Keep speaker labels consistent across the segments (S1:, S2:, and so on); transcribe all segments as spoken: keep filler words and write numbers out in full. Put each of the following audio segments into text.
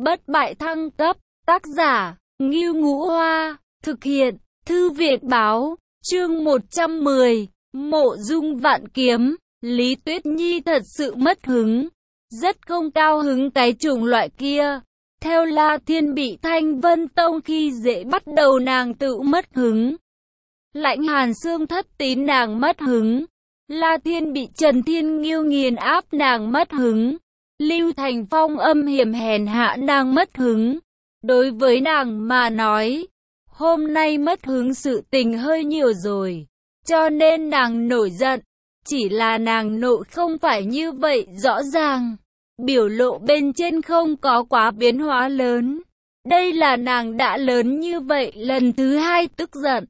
S1: bất bại thăng cấp, tác giả, Ngưu Ngũ Hoa, thực hiện, Thư viện báo, chương một trăm mười, Mộ Dung Vạn Kiếm. Lý Tuyết Nhi thật sự mất hứng, rất không cao hứng cái chủng loại kia. Theo La Thiên bị Thanh Vân Tông khi dễ bắt đầu nàng tự mất hứng. Lãnh Hàn Xương thất tín nàng mất hứng. La Thiên bị Trần Thiên Nghiêu nghiền áp nàng mất hứng. Lưu Thành Phong âm hiểm hèn hạ nàng mất hứng. Đối với nàng mà nói, hôm nay mất hứng sự tình hơi nhiều rồi, cho nên nàng nổi giận. Chỉ là nàng nộ không phải như vậy rõ ràng. Biểu lộ bên trên không có quá biến hóa lớn. Đây là nàng đã lớn như vậy lần thứ hai tức giận.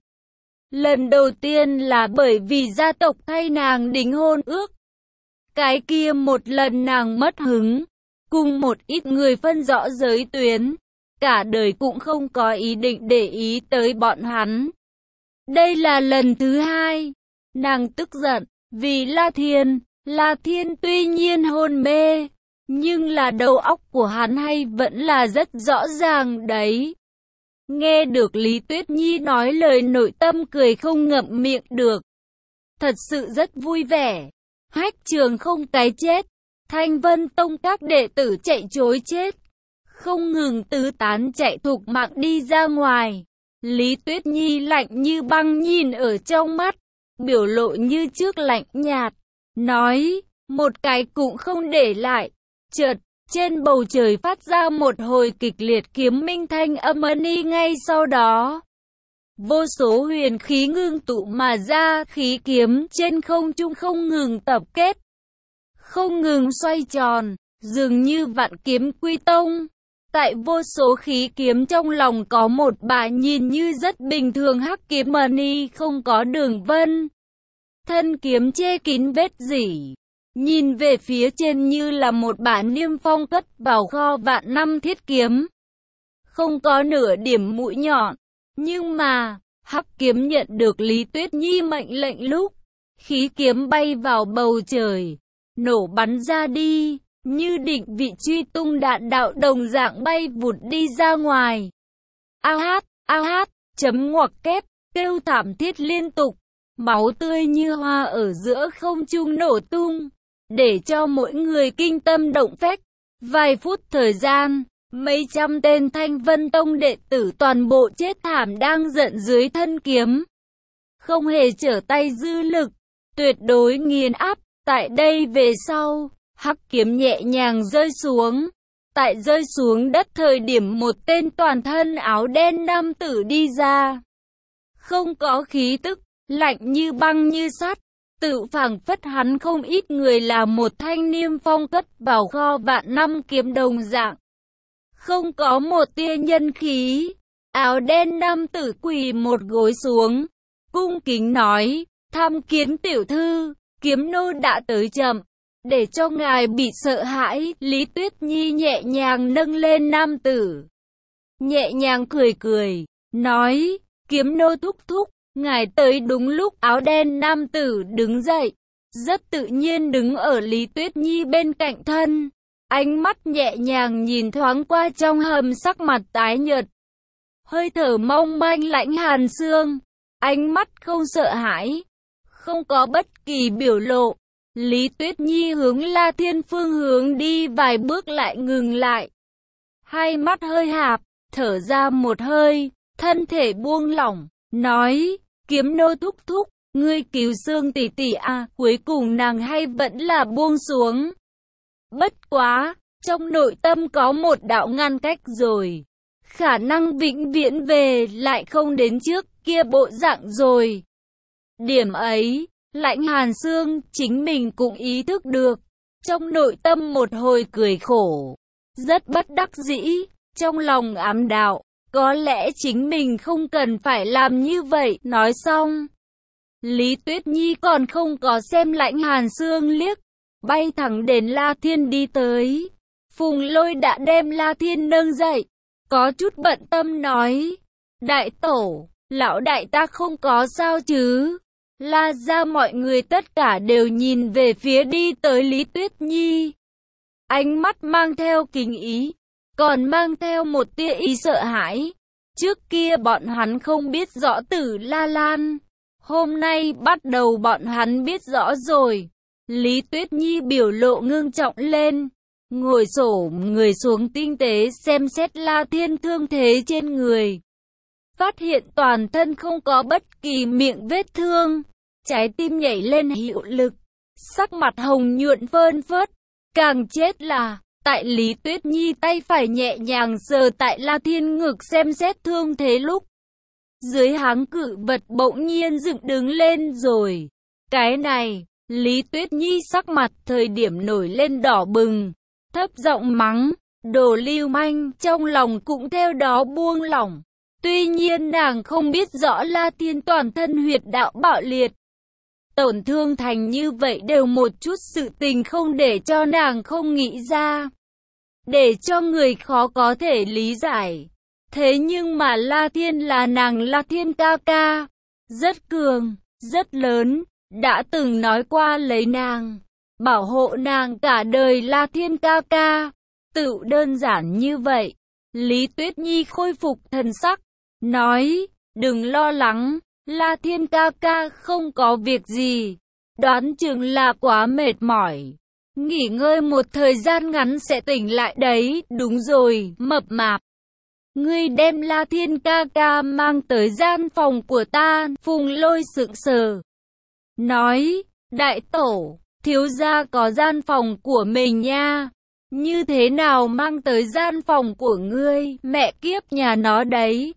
S1: Lần đầu tiên là bởi vì gia tộc thay nàng đính hôn ước. Cái kia một lần nàng mất hứng, cùng một ít người phân rõ giới tuyến. Cả đời cũng không có ý định để ý tới bọn hắn. Đây là lần thứ hai, nàng tức giận, vì La Thiên. La Thiên tuy nhiên hôn mê, nhưng là đầu óc của hắn hay vẫn là rất rõ ràng đấy. Nghe được Lý Tuyết Nhi nói lời nội tâm cười không ngậm miệng được. Thật sự rất vui vẻ. Hách Trường không cái chết, Thanh Vân Tông các đệ tử chạy trối chết, không ngừng tứ tán chạy thục mạng đi ra ngoài. Lý Tuyết Nhi lạnh như băng nhìn ở trong mắt, biểu lộ như trước lạnh nhạt, nói, một cái cũng không để lại. Chợt, trên bầu trời phát ra một hồi kịch liệt kiếm minh thanh âm ân ngay sau đó. Vô số huyền khí ngưng tụ mà ra, khí kiếm trên không trung không ngừng tập kết, không ngừng xoay tròn, dường như vạn kiếm quy tông. Tại vô số khí kiếm trong lòng có một bà nhìn như rất bình thường hắc kiếm mani không có đường vân. Thân kiếm che kín vết rỉ. Nhìn về phía trên như là một bả niêm phong cất vào kho vạn năm thiết kiếm. Không có nửa điểm mũi nhọn. Nhưng mà, hắc kiếm nhận được Lý Tuyết Nhi mệnh lệnh lúc, khí kiếm bay vào bầu trời, nổ bắn ra đi, như định vị truy tung đạn đạo đồng dạng bay vụt đi ra ngoài. A hát, a hát, chấm ngoặc kép, kêu thảm thiết liên tục, máu tươi như hoa ở giữa không trung nổ tung, để cho mỗi người kinh tâm động phách. Vài phút thời gian, mấy trăm tên Thanh Vân Tông đệ tử toàn bộ chết thảm đang giận dưới thân kiếm. Không hề trở tay dư lực, tuyệt đối nghiền áp. Tại đây về sau, hắc kiếm nhẹ nhàng rơi xuống. Tại rơi xuống đất thời điểm một tên toàn thân áo đen nam tử đi ra. Không có khí tức, lạnh như băng như sắt. Tự phảng phất hắn không ít người là một thanh niêm phong cất vào kho vạn năm kiếm đồng dạng. Không có một tia nhân khí. Áo đen nam tử quỳ một gối xuống, cung kính nói, tham kiến tiểu thư, kiếm nô đã tới chậm, để cho ngài bị sợ hãi. Lý Tuyết Nhi nhẹ nhàng nâng lên nam tử, nhẹ nhàng cười cười, nói, kiếm nô thúc thúc, ngài tới đúng lúc. Áo đen nam tử đứng dậy, rất tự nhiên đứng ở Lý Tuyết Nhi bên cạnh thân, ánh mắt nhẹ nhàng nhìn thoáng qua trong hầm sắc mặt tái nhợt, hơi thở mong manh Lãnh Hàn Xương, ánh mắt không sợ hãi, không có bất kỳ biểu lộ. Lý Tuyết Nhi hướng La Thiên phương hướng đi vài bước lại ngừng lại, hai mắt hơi hạp, thở ra một hơi, thân thể buông lỏng, nói, kiếm nô thúc thúc, ngươi cứu Xương tỷ tỷ à. Cuối cùng nàng hay vẫn là buông xuống. Bất quá, trong nội tâm có một đạo ngăn cách rồi. Khả năng vĩnh viễn về lại không đến trước kia bộ dạng rồi. Điểm ấy, Lãnh Hàn Xương chính mình cũng ý thức được. Trong nội tâm một hồi cười khổ, rất bất đắc dĩ, trong lòng ám đạo, có lẽ chính mình không cần phải làm như vậy. Nói xong, Lý Tuyết Nhi còn không có xem Lãnh Hàn Xương liếc, bay thẳng đến La Thiên đi tới. Phùng Lôi đã đem La Thiên nâng dậy, có chút bận tâm nói, đại tổ, lão đại ta không có sao chứ. La ra mọi người tất cả đều nhìn về phía đi tới Lý Tuyết Nhi, ánh mắt mang theo kính ý. còn mang theo một tia ý sợ hãi. Trước kia bọn hắn không biết rõ Tử La Lan, hôm nay bắt đầu bọn hắn biết rõ rồi. Lý Tuyết Nhi biểu lộ ngưng trọng lên, ngồi xổm người xuống tinh tế xem xét La Thiên thương thế trên người. Phát hiện toàn thân không có bất kỳ miệng vết thương, trái tim nhảy lên hiệu lực, sắc mặt hồng nhuận phơn phớt. Càng chết là, tại Lý Tuyết Nhi tay phải nhẹ nhàng sờ tại La Thiên ngực xem xét thương thế lúc, dưới háng cự vật bỗng nhiên dựng đứng lên rồi. Cái này, Lý Tuyết Nhi sắc mặt thời điểm nổi lên đỏ bừng, thấp giọng mắng, đồ lưu manh, trong lòng cũng theo đó buông lỏng. Tuy nhiên nàng không biết rõ La Thiên toàn thân huyệt đạo bạo liệt, tổn thương thành như vậy đều một chút sự tình không để cho nàng không nghĩ ra, để cho người khó có thể lý giải. Thế nhưng mà La Thiên là nàng La Thiên ca ca, rất cường, rất lớn, đã từng nói qua lấy nàng, bảo hộ nàng cả đời. La Thiên ca ca, tự đơn giản như vậy. Lý Tuyết Nhi khôi phục thần sắc, nói, đừng lo lắng, La Thiên ca ca không có việc gì, đoán chừng là quá mệt mỏi, nghỉ ngơi một thời gian ngắn sẽ tỉnh lại đấy. Đúng rồi, mập mạp, ngươi đem La Thiên ca ca mang tới gian phòng của ta. Phùng Lôi sững sờ, nói, đại tổ, thiếu gia có gian phòng của mình nha, như thế nào mang tới gian phòng của ngươi, mẹ kiếp nhà nó đấy.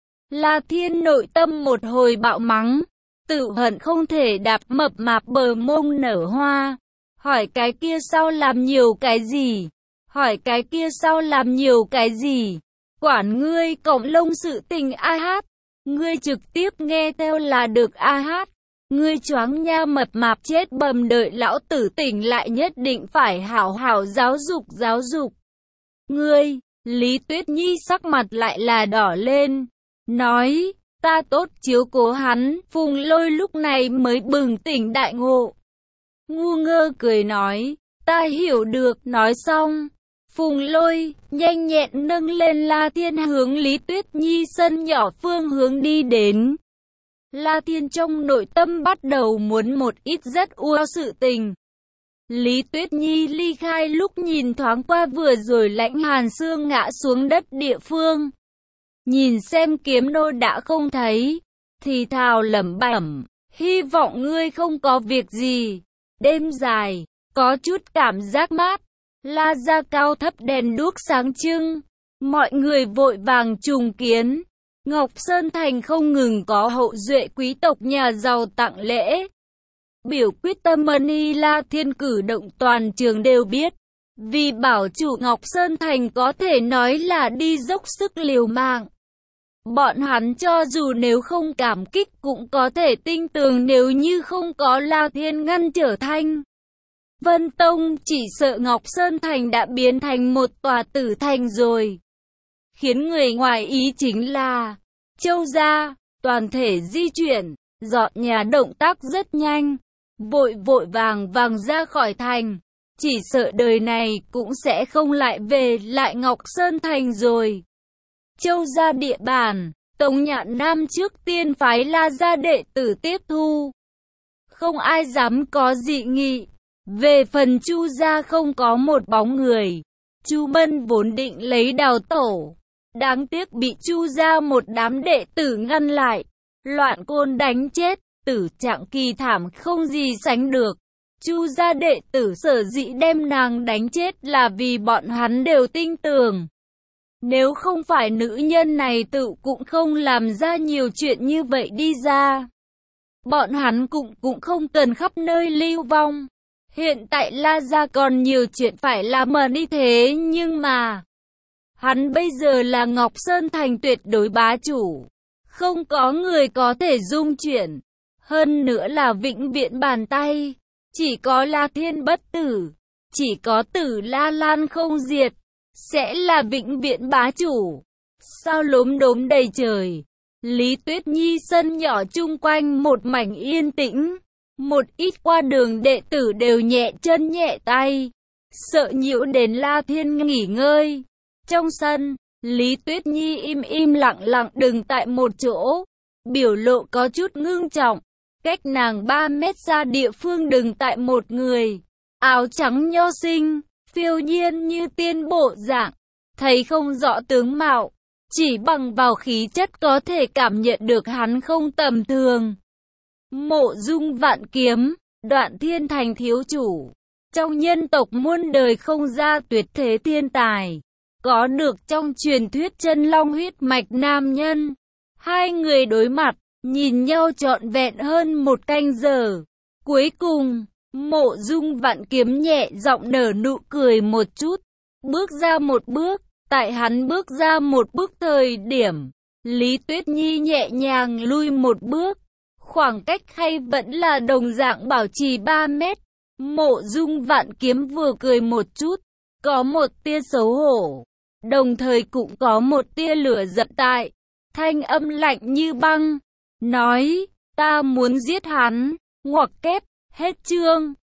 S1: La Thiên nội tâm một hồi bạo mắng, tự hận không thể đạp mập mạp bờ mông nở hoa. Hỏi cái kia sao làm nhiều cái gì? Hỏi cái kia sao làm nhiều cái gì? Quản ngươi cổng lông sự tình ai hát? Ngươi trực tiếp nghe theo là được ai hát? Ngươi choáng nha mập mạp chết bầm, đợi lão tử tỉnh lại nhất định phải hảo hảo giáo dục giáo dục. Ngươi, Lý Tuyết Nhi sắc mặt lại là đỏ lên, nói, ta tốt chiếu cố hắn. Phùng Lôi lúc này mới bừng tỉnh đại ngộ, ngu ngơ cười nói, ta hiểu được. Nói xong, Phùng Lôi nhanh nhẹn nâng lên La Thiên hướng Lý Tuyết Nhi sân nhỏ phương hướng đi đến. La Thiên trong nội tâm bắt đầu muốn một ít rất ua sự tình. Lý Tuyết Nhi ly khai lúc nhìn thoáng qua vừa rồi lãnh hàn xương ngã xuống đất địa phương, nhìn xem kiếm nô đã không thấy, thì thào lẩm bẩm, hy vọng ngươi không có việc gì. Đêm dài, có chút cảm giác mát, La gia cao thấp đèn đuốc sáng trưng, mọi người vội vàng trùng kiến. Ngọc Sơn Thành không ngừng có hậu duệ quý tộc nhà giàu tặng lễ, biểu quyết tâm money. La Thiên cử động toàn trường đều biết, vì bảo chủ Ngọc Sơn Thành có thể nói là đi dốc sức liều mạng. Bọn hắn cho dù nếu không cảm kích cũng có thể tin tưởng nếu như không có La Thiên ngăn trở Thanh Vân Tông, chỉ sợ Ngọc Sơn Thành đã biến thành một tòa tử thành rồi. Khiến người ngoài ý chính là, Châu gia, toàn thể di chuyển, dọn nhà động tác rất nhanh, vội vội vàng vàng ra khỏi thành. Chỉ sợ đời này cũng sẽ không lại về lại Ngọc Sơn Thành rồi. Châu gia địa bàn, Tống Nhạn Nam trước tiên phái La gia đệ tử tiếp thu, không ai dám có dị nghị. Về phần Chu gia không có một bóng người. Chu Bân vốn định lấy đào tổ, đáng tiếc bị Chu gia một đám đệ tử ngăn lại, loạn côn đánh chết, tử trạng kỳ thảm không gì sánh được. Chu gia đệ tử sở dĩ đem nàng đánh chết là vì bọn hắn đều tin tưởng, nếu không phải nữ nhân này tự cũng không làm ra nhiều chuyện như vậy đi ra, bọn hắn cũng cũng không cần khắp nơi lưu vong. Hiện tại La gia còn nhiều chuyện phải làm mà đi thế, nhưng mà hắn bây giờ là Ngọc Sơn Thành tuyệt đối bá chủ, không có người có thể dung chuyển, hơn nữa là vĩnh viễn bàn tay, chỉ có La Thiên bất tử, chỉ có Tử La Lan không diệt, sẽ là vĩnh viễn bá chủ. Sao lốm đốm đầy trời, Lý Tuyết Nhi sân nhỏ chung quanh một mảnh yên tĩnh. Một ít qua đường đệ tử đều nhẹ chân nhẹ tay, sợ nhiễu đến La Thiên nghỉ ngơi. Trong sân, Lý Tuyết Nhi im im lặng lặng đứng tại một chỗ, biểu lộ có chút ngưng trọng. Cách nàng ba mét ra địa phương đứng tại một người, áo trắng nho xinh, phiêu nhiên như tiên bộ dạng, thấy không rõ tướng mạo, chỉ bằng vào khí chất có thể cảm nhận được hắn không tầm thường. Mộ Dung Vạn Kiếm, Đoạn Thiên Thành thiếu chủ, trong nhân tộc muôn đời không ra tuyệt thế thiên tài, có được trong truyền thuyết chân long huyết mạch nam nhân. Hai người đối mặt, nhìn nhau trọn vẹn hơn một canh giờ. Cuối cùng, Mộ Dung Vạn Kiếm nhẹ giọng nở nụ cười một chút, bước ra một bước. Tại hắn bước ra một bước thời điểm, Lý Tuyết Nhi nhẹ nhàng lui một bước. Khoảng cách hay vẫn là đồng dạng bảo trì ba mét. Mộ Dung Vạn Kiếm vừa cười một chút, có một tia xấu hổ, đồng thời cũng có một tia lửa giận tại. Thanh âm lạnh như băng, nói, ta muốn giết hắn, ngoặc kép, hết chương.